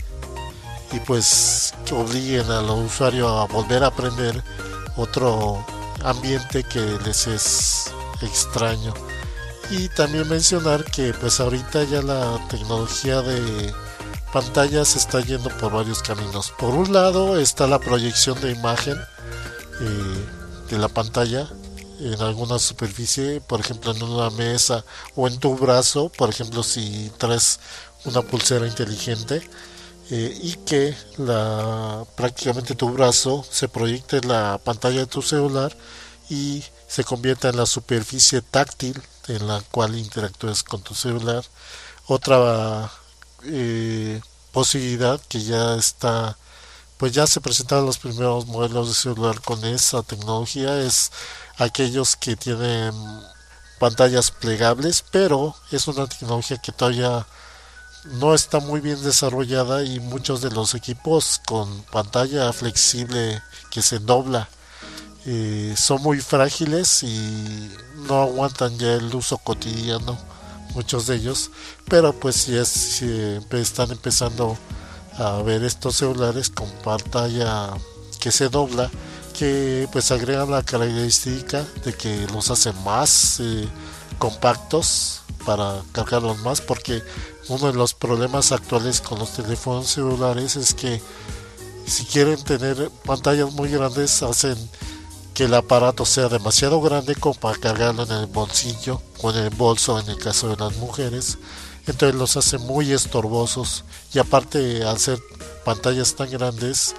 pues que obliguen al usuario a volver a aprender otro ambiente que les es extraño. Y también mencionar que pues ahorita ya la tecnología de pantalla se está yendo por varios caminos. Por un lado está la proyección de imagen de la pantalla en alguna superficie, por ejemplo en una mesa o en tu brazo, por ejemplo si traes una pulsera inteligente, y que prácticamente tu brazo se proyecte en la pantalla de tu celular y se convierta en la superficie táctil en la cual interactúes con tu celular. Otra posibilidad que ya está, pues ya se presentaron los primeros modelos de celular con esa tecnología, es aquellos que tienen pantallas plegables, pero es una tecnología que todavía no está muy bien desarrollada, y muchos de los equipos con pantalla flexible que se dobla son muy frágiles y no aguantan ya el uso cotidiano, muchos de ellos. Pero pues ya están empezando a ver estos celulares con pantalla que se dobla, que pues agregan la característica de que los hace más compactos para cargarlos más, porque uno de los problemas actuales con los teléfonos celulares es que si quieren tener pantallas muy grandes, hacen que el aparato sea demasiado grande como para cargarlo en el bolsillo o en el bolso en el caso de las mujeres. Entonces los hace muy estorbosos, y aparte al ser pantallas tan grandes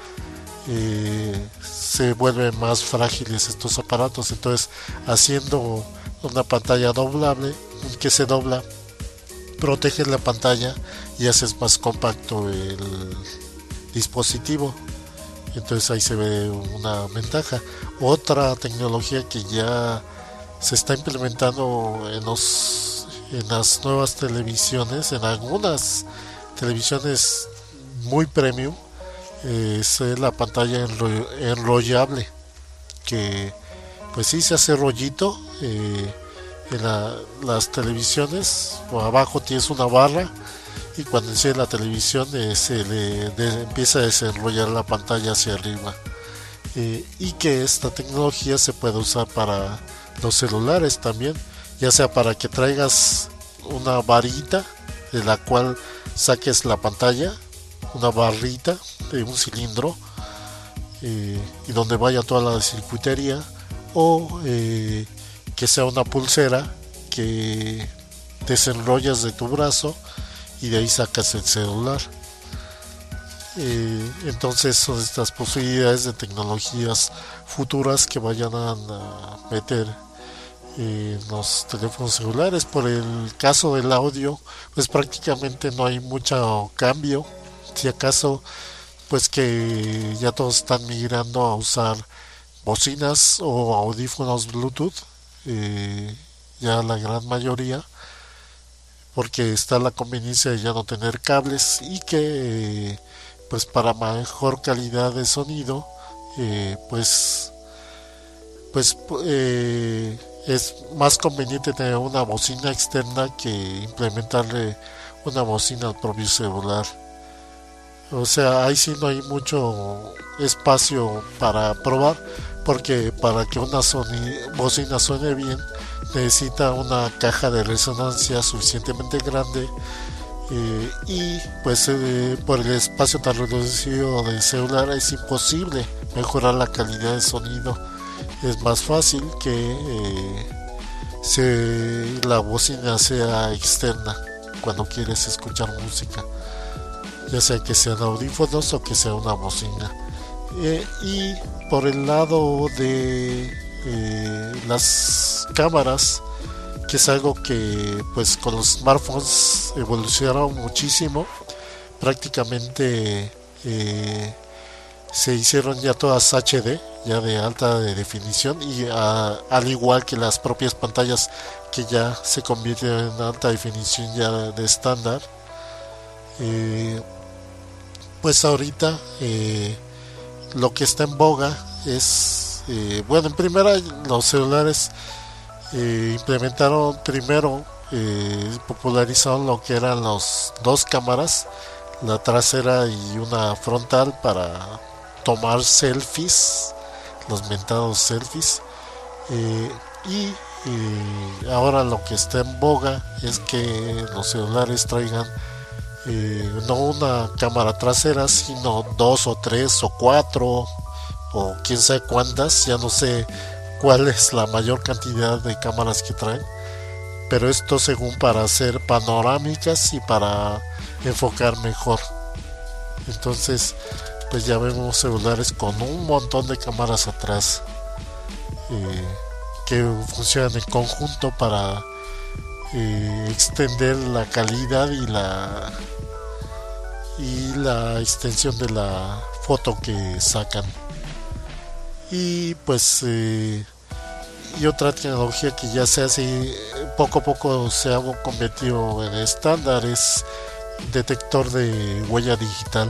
se vuelven más frágiles estos aparatos. Entonces, haciendo una pantalla doblable que se dobla, proteges la pantalla y haces más compacto el dispositivo. Entonces ahí se ve una ventaja. Otra tecnología que ya se está implementando en las nuevas televisiones, en algunas televisiones muy premium, es la pantalla enrollable, que pues sí se hace rollito en las televisiones. Abajo tienes una barra, y cuando enciende la televisión se le empieza a desenrollar la pantalla hacia arriba, y que esta tecnología se puede usar para los celulares también, ya sea para que traigas una varita de la cual saques la pantalla, una barrita de un cilindro, y donde vaya toda la circuitería, o que sea una pulsera que desenrollas de tu brazo y de ahí sacas el celular. Entonces son estas posibilidades de tecnologías futuras que vayan a meter en los teléfonos celulares. Por el caso del audio, pues prácticamente no hay mucho cambio, si acaso pues que ya todos están migrando a usar bocinas o audífonos Bluetooth, ya la gran mayoría, porque está la conveniencia de ya no tener cables, y que pues para mejor calidad de sonido pues es más conveniente tener una bocina externa que implementarle una bocina al propio celular. O sea, ahí sí no hay mucho espacio para probar, porque para que una bocina suene bien necesita una caja de resonancia suficientemente grande, y pues por el espacio tan reducido del celular es imposible mejorar la calidad de sonido. Es más fácil que la bocina sea externa cuando quieres escuchar música, ya sea que sean audífonos o que sea una bocina. Y por el lado de las cámaras, que es algo que pues con los smartphones evolucionaron muchísimo, prácticamente se hicieron ya todas HD, ya de alta definición, y al igual que las propias pantallas que ya se convierten en alta definición ya de estándar. Pues ahorita lo que está en boga es, bueno, en primera los celulares implementaron primero, popularizaron lo que eran los dos cámaras, la trasera y una frontal, para tomar selfies, los mentados selfies. Y ahora lo que está en boga es que los celulares traigan no una cámara trasera, sino 2 o 3 o 4 o quién sabe cuántas, ya no sé cuál es la mayor cantidad de cámaras que traen, pero esto según para hacer panorámicas y para enfocar mejor. Entonces pues ya vemos celulares con un montón de cámaras atrás, que funcionan en conjunto para extender la calidad y la extensión de la foto que sacan. Y pues y otra tecnología que ya se hace poco a poco, se ha convertido en estándar, es detector de huella digital,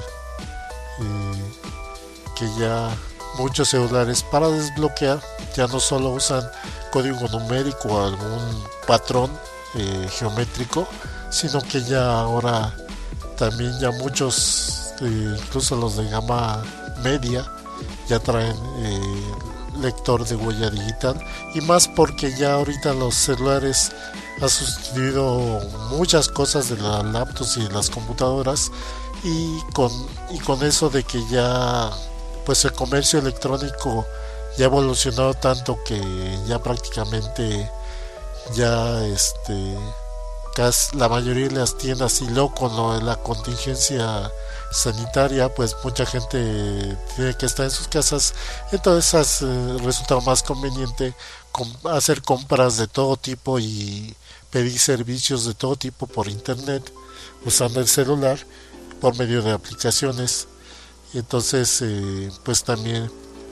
que ya muchos celulares para desbloquear ya no solo usan código numérico o algún patrón geométrico, sino que ya ahora también ya muchos, incluso los de gama media, ya traen lector de huella digital, y más porque ya ahorita los celulares han sustituido muchas cosas de las laptops y de las computadoras, y con eso de que ya pues el comercio electrónico ya ha evolucionado tanto que ya prácticamente ya casi la mayoría de las tiendas, y luego con lo de la contingencia sanitaria, pues mucha gente tiene que estar en sus casas, entonces resulta más conveniente hacer compras de todo tipo y pedir servicios de todo tipo por internet usando el celular por medio de aplicaciones. Entonces pues también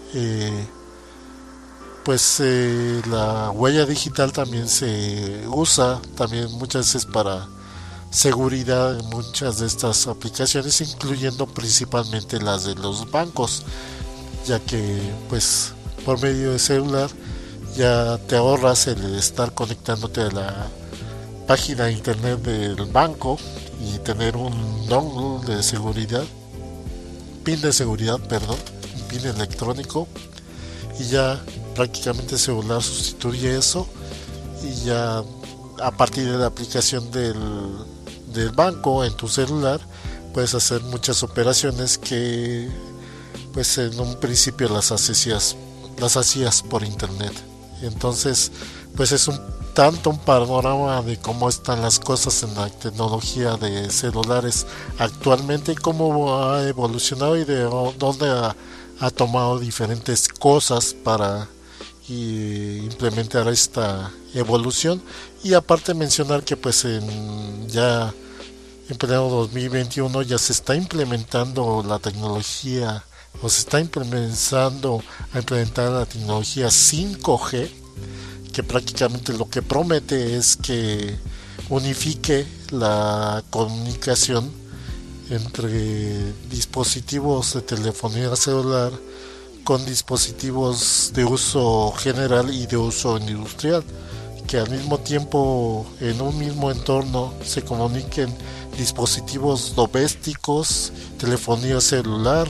la huella digital también se usa también muchas veces para seguridad en muchas de estas aplicaciones, incluyendo principalmente las de los bancos, ya que pues por medio de celular ya te ahorras el estar conectándote a la página de internet del banco y tener un dongle de seguridad, pin electrónico, y ya prácticamente el celular sustituye eso, y ya a partir de la aplicación del del banco en tu celular, puedes hacer muchas operaciones que pues en un principio las hacías por internet. Entonces pues es un panorama de cómo están las cosas en la tecnología de celulares actualmente, cómo ha evolucionado y de dónde ha tomado diferentes cosas para implementar esta evolución. Y aparte mencionar que pues ya en pleno 2021 ya se está implementando la tecnología, o se está implementar la tecnología 5G, que prácticamente lo que promete es que unifique la comunicación entre dispositivos de telefonía celular con dispositivos de uso general y de uso industrial, que al mismo tiempo en un mismo entorno se comuniquen dispositivos domésticos, telefonía celular,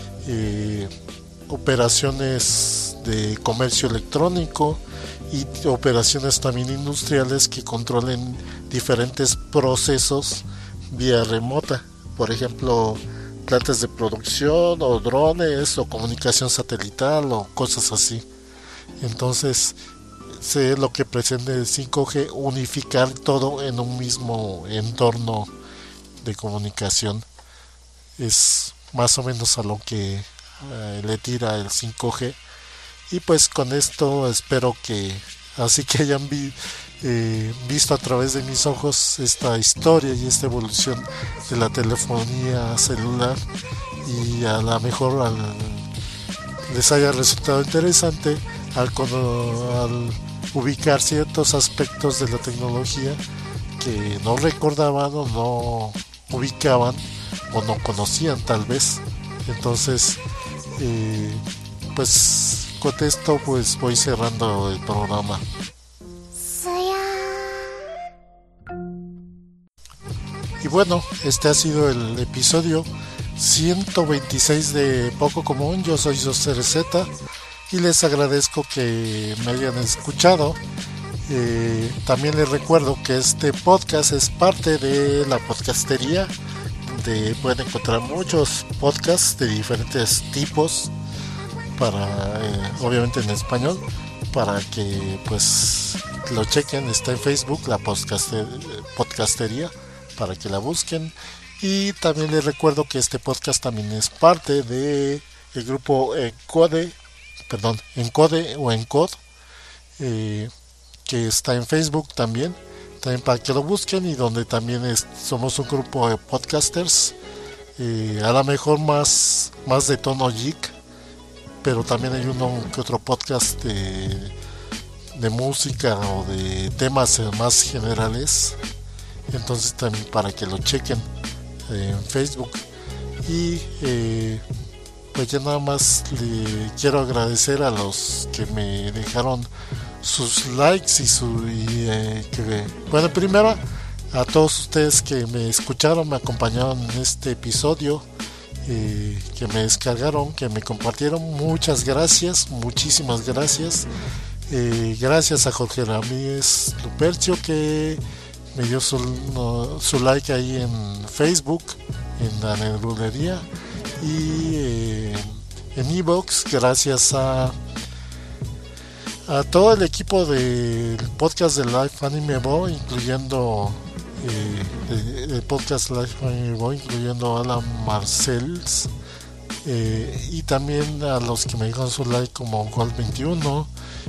operaciones de comercio electrónico y operaciones también industriales que controlen diferentes procesos vía remota, por ejemplo plantas de producción o drones o comunicación satelital o cosas así. Entonces lo que pretende el 5G, unificar todo en un mismo entorno de comunicación. Es más o menos a lo que le tira el 5G. Y pues con esto espero que así que hayan visto a través de mis ojos esta historia y esta evolución de la telefonía celular, y a lo mejor les haya resultado interesante al ubicar ciertos aspectos de la tecnología que no recordaban o no ubicaban o no conocían tal vez. Entonces pues con esto pues voy cerrando el programa. Y bueno, este ha sido el episodio 126 de Poco Común. Yo soy Soser Z y les agradezco que me hayan escuchado. También les recuerdo que este podcast es parte de la podcastería, donde pueden encontrar muchos podcasts de diferentes tipos, obviamente en español, para que pues lo chequen. Está en Facebook la podcastería, para que la busquen. Y también les recuerdo que este podcast también es parte de el grupo Encode o Encode, que está en Facebook también para que lo busquen, y donde también somos un grupo de podcasters, a lo mejor más de tono geek, pero también hay uno que otro podcast de música o de temas más generales. Entonces también para que lo chequen en Facebook. Y pues ya nada más le quiero agradecer a los que me dejaron sus likes bueno, primero a todos ustedes que me escucharon, me acompañaron en este episodio, que me descargaron, que me compartieron. Muchas gracias, muchísimas gracias. Gracias a Jorge Ramírez Lupercio, que me dio su like ahí en Facebook, en la Nerulería, y en iVoox. Gracias a todo el equipo del podcast de Life Anime Bo, incluyendo el podcast Life Anime Bo, incluyendo a Alan Marcells, y también a los que me dejan su like, como Gold21,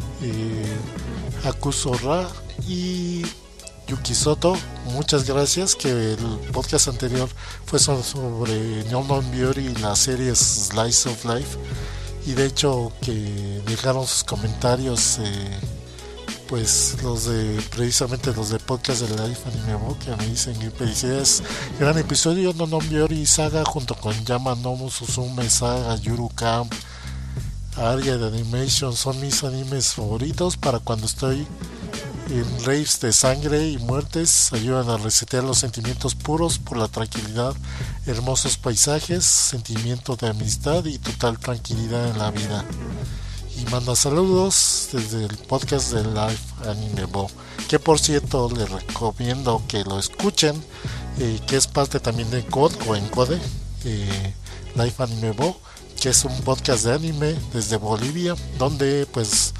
Akuso Ra y Yuki Soto. Muchas gracias, que el podcast anterior fue sobre Neon Biori y la serie Slice of Life, y de hecho que dejaron sus comentarios, pues precisamente los de podcast de Life Anime Bo, que me dicen que felicidades, gran episodio, Neon Biori Saga junto con Yama Nomu Suzume Saga, Yuru Camp, Aria de Animation son mis animes favoritos para cuando estoy en raves de sangre y muertes. Ayudan a resetear los sentimientos puros por la tranquilidad, hermosos paisajes, sentimiento de amistad y total tranquilidad en la vida. Y manda saludos desde el podcast de Life Anime Bo, que por cierto les recomiendo que lo escuchen. que es parte también de Code o Encode, Live Anime Bo, que es un podcast de anime desde Bolivia, donde pues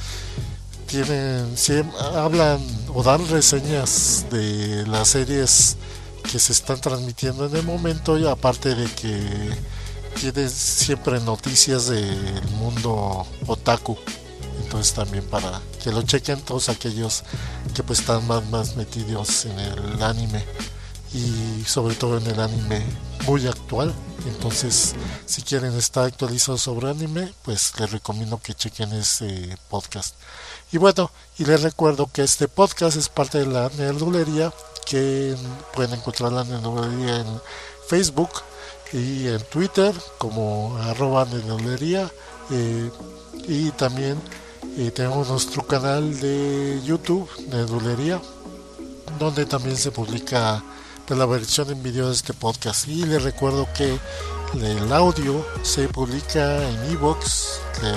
hablan o dan reseñas de las series que se están transmitiendo en el momento, y aparte de que tienen siempre noticias del mundo otaku. Entonces también para que lo chequen todos aquellos que pues están más metidos en el anime, y sobre todo en el anime muy actual. Entonces, si quieren estar actualizados sobre anime, pues les recomiendo que chequen ese podcast. Y bueno, y les recuerdo que este podcast es parte de la Nerdulería, que pueden encontrar la Nerdulería en Facebook y en Twitter como @Nerdulería, y también tenemos nuestro canal de YouTube, Nerdulería, donde también se publica pues la versión en video de este podcast. Y les recuerdo que el audio se publica en iVoox,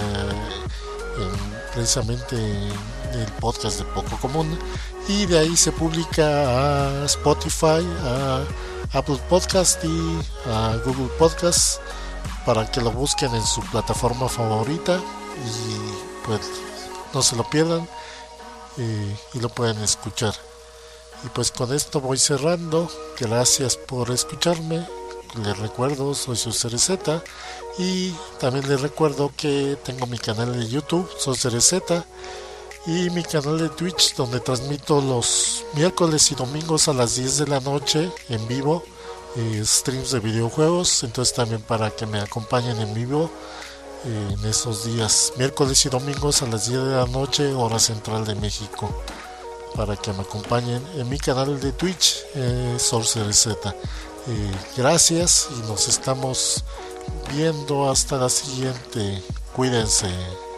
precisamente en el podcast de Poco Común, y de ahí se publica a Spotify, a Apple Podcast y a Google Podcast, para que lo busquen en su plataforma favorita y pues no se lo pierdan, y lo pueden escuchar. Y pues con esto voy cerrando. Gracias por escucharme. Les recuerdo, soy SoulCereZ, y también les recuerdo que tengo mi canal de YouTube, SoulCereZ, y mi canal de Twitch, donde transmito los miércoles y domingos a las 10 de la noche en vivo, streams de videojuegos. Entonces también para que me acompañen en vivo en esos días, miércoles y domingos a las 10 de la noche, hora central de México, para que me acompañen en mi canal de Twitch, SoulCereZ. Gracias, y nos estamos viendo hasta la siguiente. Cuídense.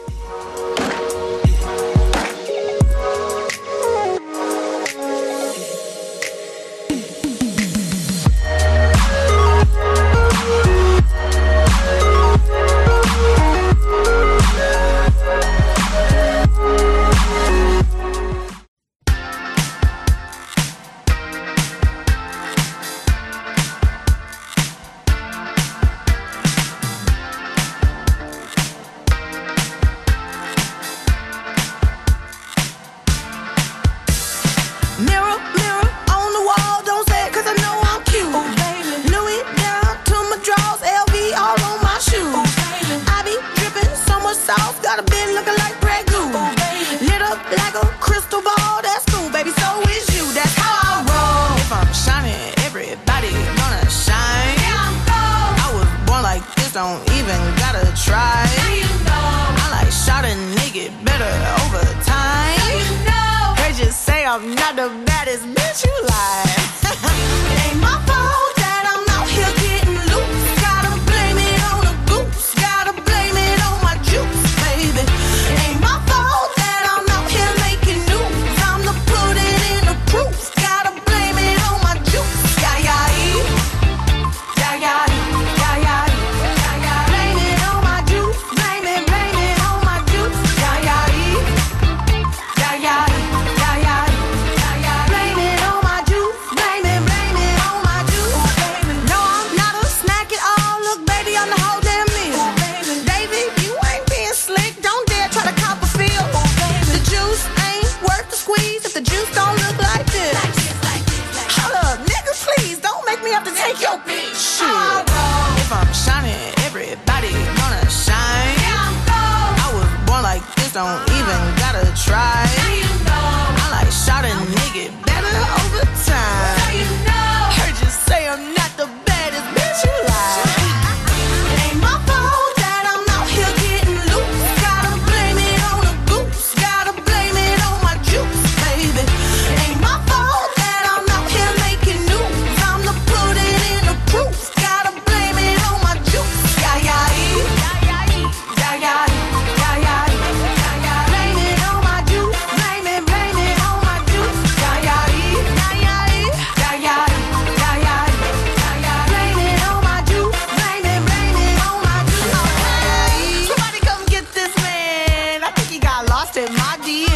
Don't even gotta try. I like shot and naked better over time. They just say I'm not the baddest bitch you like. It ain't my fault that I'm out here getting loose. Gotta blame it on the goose. Gotta blame it on my juice, baby. It ain't my fault that I'm out here making news. I'm the put it in the proof. Gotta blame it on my juice. Yeah, yeah, yeah, yeah, yeah. Take your bitch. If I'm shining, everybody gonna shine. I was born like this, don't even gotta try. I like shot a nigga better over time. Heard you say I'm not the baddest bitch you like. It ain't my fault that I'm out here getting loose. Gotta blame it on the goose. Gotta blame it on my juice, baby. It ain't my fault that I'm out here making news. I'm the put it in the proof. Gotta blame it on my juice. Yeah, yeah, yeah, yeah, yeah, yeah, yeah, yeah. Blame it on my juice. Blame it on my juice. Yeah, yeah, yeah, yeah, yeah, yeah, yeah, yeah. Blame it on my juice. Blame it on my juice. Somebody come get this man. I think he got lost in my D.